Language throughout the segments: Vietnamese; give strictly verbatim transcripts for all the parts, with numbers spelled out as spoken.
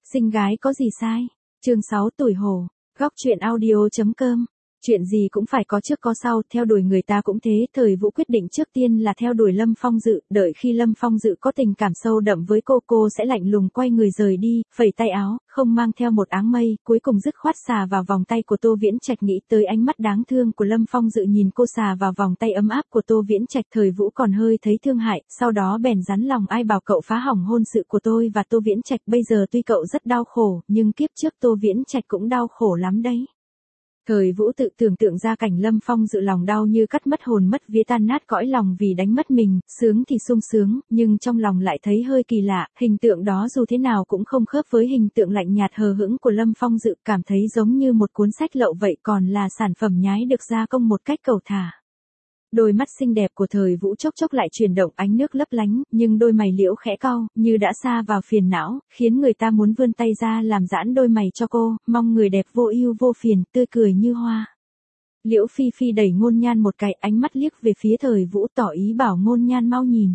Xinh gái có gì sai? Chương sáu tuổi hổ. Góc truyện audio chấm com. Chuyện gì cũng phải có trước có sau, theo đuổi người ta cũng thế, Thời Vũ quyết định trước tiên là theo đuổi Lâm Phong Dự, đợi khi Lâm Phong Dự có tình cảm sâu đậm với cô, cô sẽ lạnh lùng quay người rời đi, phẩy tay áo, không mang theo một áng mây, cuối cùng dứt khoát xà vào vòng tay của Tô Viễn Trạch. Nghĩ tới ánh mắt đáng thương của Lâm Phong Dự nhìn cô xà vào vòng tay ấm áp của Tô Viễn Trạch, Thời Vũ còn hơi thấy thương hại, sau đó bèn rắn lòng, ai bảo cậu phá hỏng hôn sự của tôi và Tô Viễn Trạch, bây giờ tuy cậu rất đau khổ, nhưng kiếp trước Tô Viễn Trạch cũng đau khổ lắm đấy. Thời Vũ tự tưởng tượng ra cảnh Lâm Phong Dự lòng đau như cắt mất hồn mất vía, tan nát cõi lòng vì đánh mất mình, sướng thì sung sướng, nhưng trong lòng lại thấy hơi kỳ lạ, hình tượng đó dù thế nào cũng không khớp với hình tượng lạnh nhạt hờ hững của Lâm Phong Dự, cảm thấy giống như một cuốn sách lậu vậy, còn là sản phẩm nhái được gia công một cách cầu thả. Đôi mắt xinh đẹp của Thời Vũ chốc chốc lại chuyển động, ánh nước lấp lánh, nhưng đôi mày liễu khẽ cau, như đã sa vào phiền não, khiến người ta muốn vươn tay ra làm giãn đôi mày cho cô, mong người đẹp vô ưu vô phiền, tươi cười như hoa. Liễu Phi Phi đẩy Ngôn Nhan một cái, ánh mắt liếc về phía Thời Vũ tỏ ý bảo Ngôn Nhan mau nhìn.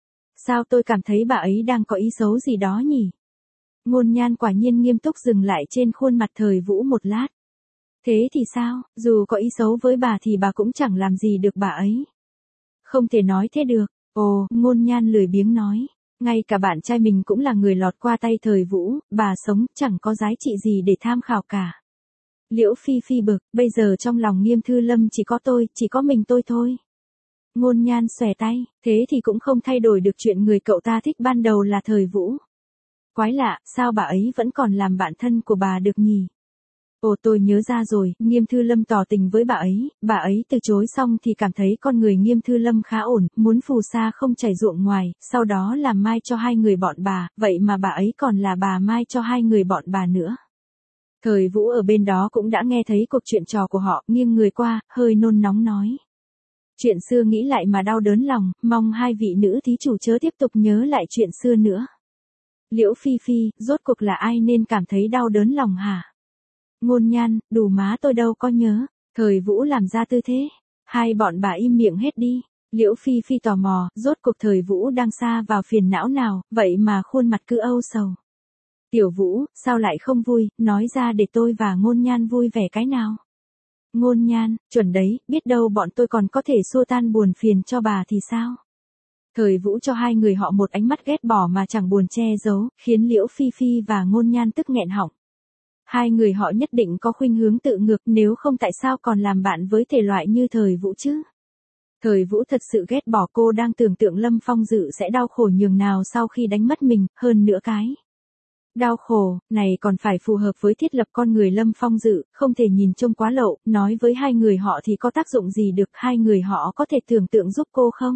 Sao tôi cảm thấy bà ấy đang có ý xấu gì đó nhỉ? Ngôn Nhan quả nhiên nghiêm túc dừng lại trên khuôn mặt Thời Vũ một lát. Thế thì sao, dù có ý xấu với bà thì bà cũng chẳng làm gì được bà ấy. Không thể nói thế được. Ồ, Ngôn Nhan lười biếng nói. Ngay cả bạn trai mình cũng là người lọt qua tay Thời Vũ, bà sống chẳng có giá trị gì để tham khảo cả. Liễu Phi Phi bực, bây giờ trong lòng Nghiêm Thư Lâm chỉ có tôi, chỉ có mình tôi thôi. Ngôn Nhan xòe tay, thế thì cũng không thay đổi được chuyện người cậu ta thích ban đầu là Thời Vũ. Quái lạ, sao bà ấy vẫn còn làm bạn thân của bà được nhỉ? Ồ, tôi nhớ ra rồi, Nghiêm Thư Lâm tỏ tình với bà ấy, bà ấy từ chối xong thì cảm thấy con người Nghiêm Thư Lâm khá ổn, muốn phù sa không chảy ruộng ngoài, sau đó làm mai cho hai người bọn bà, vậy mà bà ấy còn là bà mai cho hai người bọn bà nữa. Thời Vũ ở bên đó cũng đã nghe thấy cuộc chuyện trò của họ, nghiêng người qua, hơi nôn nóng nói. Chuyện xưa nghĩ lại mà đau đớn lòng, mong hai vị nữ thí chủ chớ tiếp tục nhớ lại chuyện xưa nữa. Liễu Phi Phi, rốt cuộc là ai nên cảm thấy đau đớn lòng hả? Ngôn Nhan, đủ má tôi đâu có nhớ. Thời Vũ làm ra tư thế. Hai bọn bà im miệng hết đi. Liễu Phi Phi tò mò, rốt cuộc Thời Vũ đang sa vào phiền não nào, vậy mà khuôn mặt cứ âu sầu. Tiểu Vũ, sao lại không vui, nói ra để tôi và Ngôn Nhan vui vẻ cái nào. Ngôn Nhan, chuẩn đấy, biết đâu bọn tôi còn có thể xua tan buồn phiền cho bà thì sao. Thời Vũ cho hai người họ một ánh mắt ghét bỏ mà chẳng buồn che giấu, khiến Liễu Phi Phi và Ngôn Nhan tức nghẹn họng. Hai người họ nhất định có khuynh hướng tự ngược, nếu không tại sao còn làm bạn với thể loại như Thời Vũ chứ? Thời Vũ thật sự ghét bỏ cô, đang tưởng tượng Lâm Phong Dự sẽ đau khổ nhường nào sau khi đánh mất mình, hơn nữa cái. Đau khổ, này còn phải phù hợp với thiết lập con người Lâm Phong Dự, không thể nhìn trông quá lậu, nói với hai người họ thì có tác dụng gì được, hai người họ có thể tưởng tượng giúp cô không?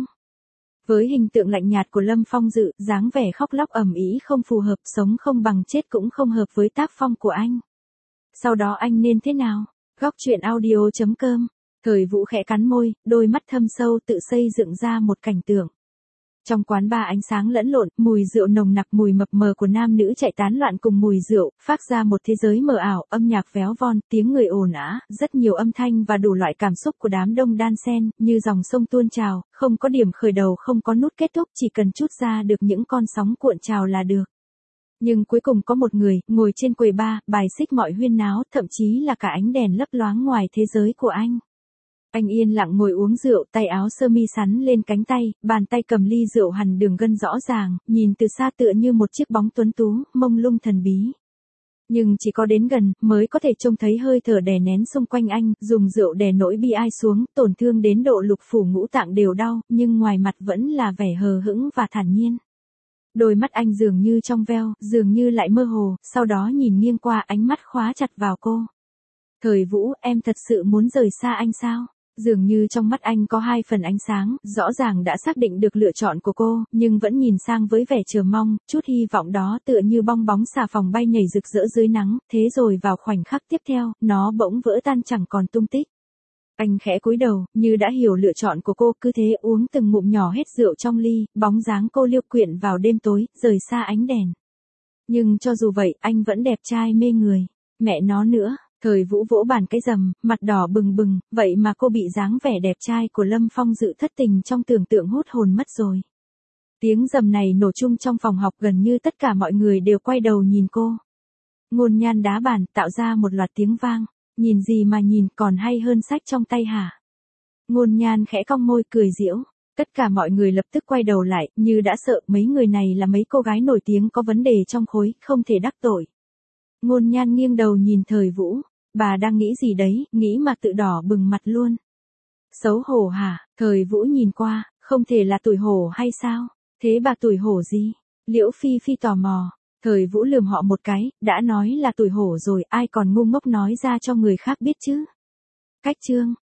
Với hình tượng lạnh nhạt của Lâm Phong Dự, dáng vẻ khóc lóc ầm ĩ không phù hợp, sống không bằng chết cũng không hợp với tác phong của anh. Sau đó anh nên thế nào? Góc truyện audio chấm com. Thời Vũ khẽ cắn môi, đôi mắt thâm sâu tự xây dựng ra một cảnh tượng. Trong quán bar ánh sáng lẫn lộn, mùi rượu nồng nặc, mùi mập mờ của nam nữ chạy tán loạn cùng mùi rượu, phát ra một thế giới mờ ảo, âm nhạc véo von, tiếng người ồn ào, rất nhiều âm thanh và đủ loại cảm xúc của đám đông đan xen, như dòng sông tuôn trào, không có điểm khởi đầu, không có nút kết thúc, chỉ cần trút ra được những con sóng cuộn trào là được. Nhưng cuối cùng có một người, ngồi trên quầy bar, bài xích mọi huyên náo, thậm chí là cả ánh đèn lấp loáng ngoài thế giới của anh. Anh yên lặng ngồi uống rượu, tay áo sơ mi sắn lên cánh tay, bàn tay cầm ly rượu hằn đường gân rõ ràng, nhìn từ xa tựa như một chiếc bóng tuấn tú, mông lung thần bí. Nhưng chỉ có đến gần, mới có thể trông thấy hơi thở đè nén xung quanh anh, dùng rượu đè nỗi bi ai xuống, tổn thương đến độ lục phủ ngũ tạng đều đau, nhưng ngoài mặt vẫn là vẻ hờ hững và thản nhiên. Đôi mắt anh dường như trong veo, dường như lại mơ hồ, sau đó nhìn nghiêng qua, ánh mắt khóa chặt vào cô. Thời Vũ, em thật sự muốn rời xa anh sao? Dường như trong mắt anh có hai phần ánh sáng, rõ ràng đã xác định được lựa chọn của cô, nhưng vẫn nhìn sang với vẻ chờ mong, chút hy vọng đó tựa như bong bóng xà phòng bay nhảy rực rỡ dưới nắng, thế rồi vào khoảnh khắc tiếp theo, nó bỗng vỡ tan chẳng còn tung tích. Anh khẽ cúi đầu, như đã hiểu lựa chọn của cô, cứ thế uống từng ngụm nhỏ hết rượu trong ly, bóng dáng cô liêu quyện vào đêm tối, rời xa ánh đèn. Nhưng cho dù vậy, anh vẫn đẹp trai mê người. Mẹ nó nữa. Thời Vũ vỗ bàn cái rầm, mặt đỏ bừng bừng, vậy mà cô bị dáng vẻ đẹp trai của Lâm Phong Dự thất tình trong tưởng tượng hút hồn mất rồi. Tiếng rầm này nổ chung trong phòng học, gần như tất cả mọi người đều quay đầu nhìn cô. Ngôn Nhan đá bàn tạo ra một loạt tiếng vang, nhìn gì mà nhìn còn hay hơn sách trong tay hả? Ngôn Nhan khẽ cong môi cười giễu, tất cả mọi người lập tức quay đầu lại, như đã sợ mấy người này là mấy cô gái nổi tiếng có vấn đề trong khối, không thể đắc tội. Ngôn Nhan nghiêng đầu nhìn Thời Vũ, bà đang nghĩ gì đấy, nghĩ mà tự đỏ bừng mặt luôn. Xấu hổ hả? Thời Vũ nhìn qua, không thể là tủi hổ hay sao? Thế bà tủi hổ gì? Liễu Phi Phi tò mò. Thời Vũ lườm họ một cái, đã nói là tủi hổ rồi, ai còn ngu ngốc nói ra cho người khác biết chứ? Cách chương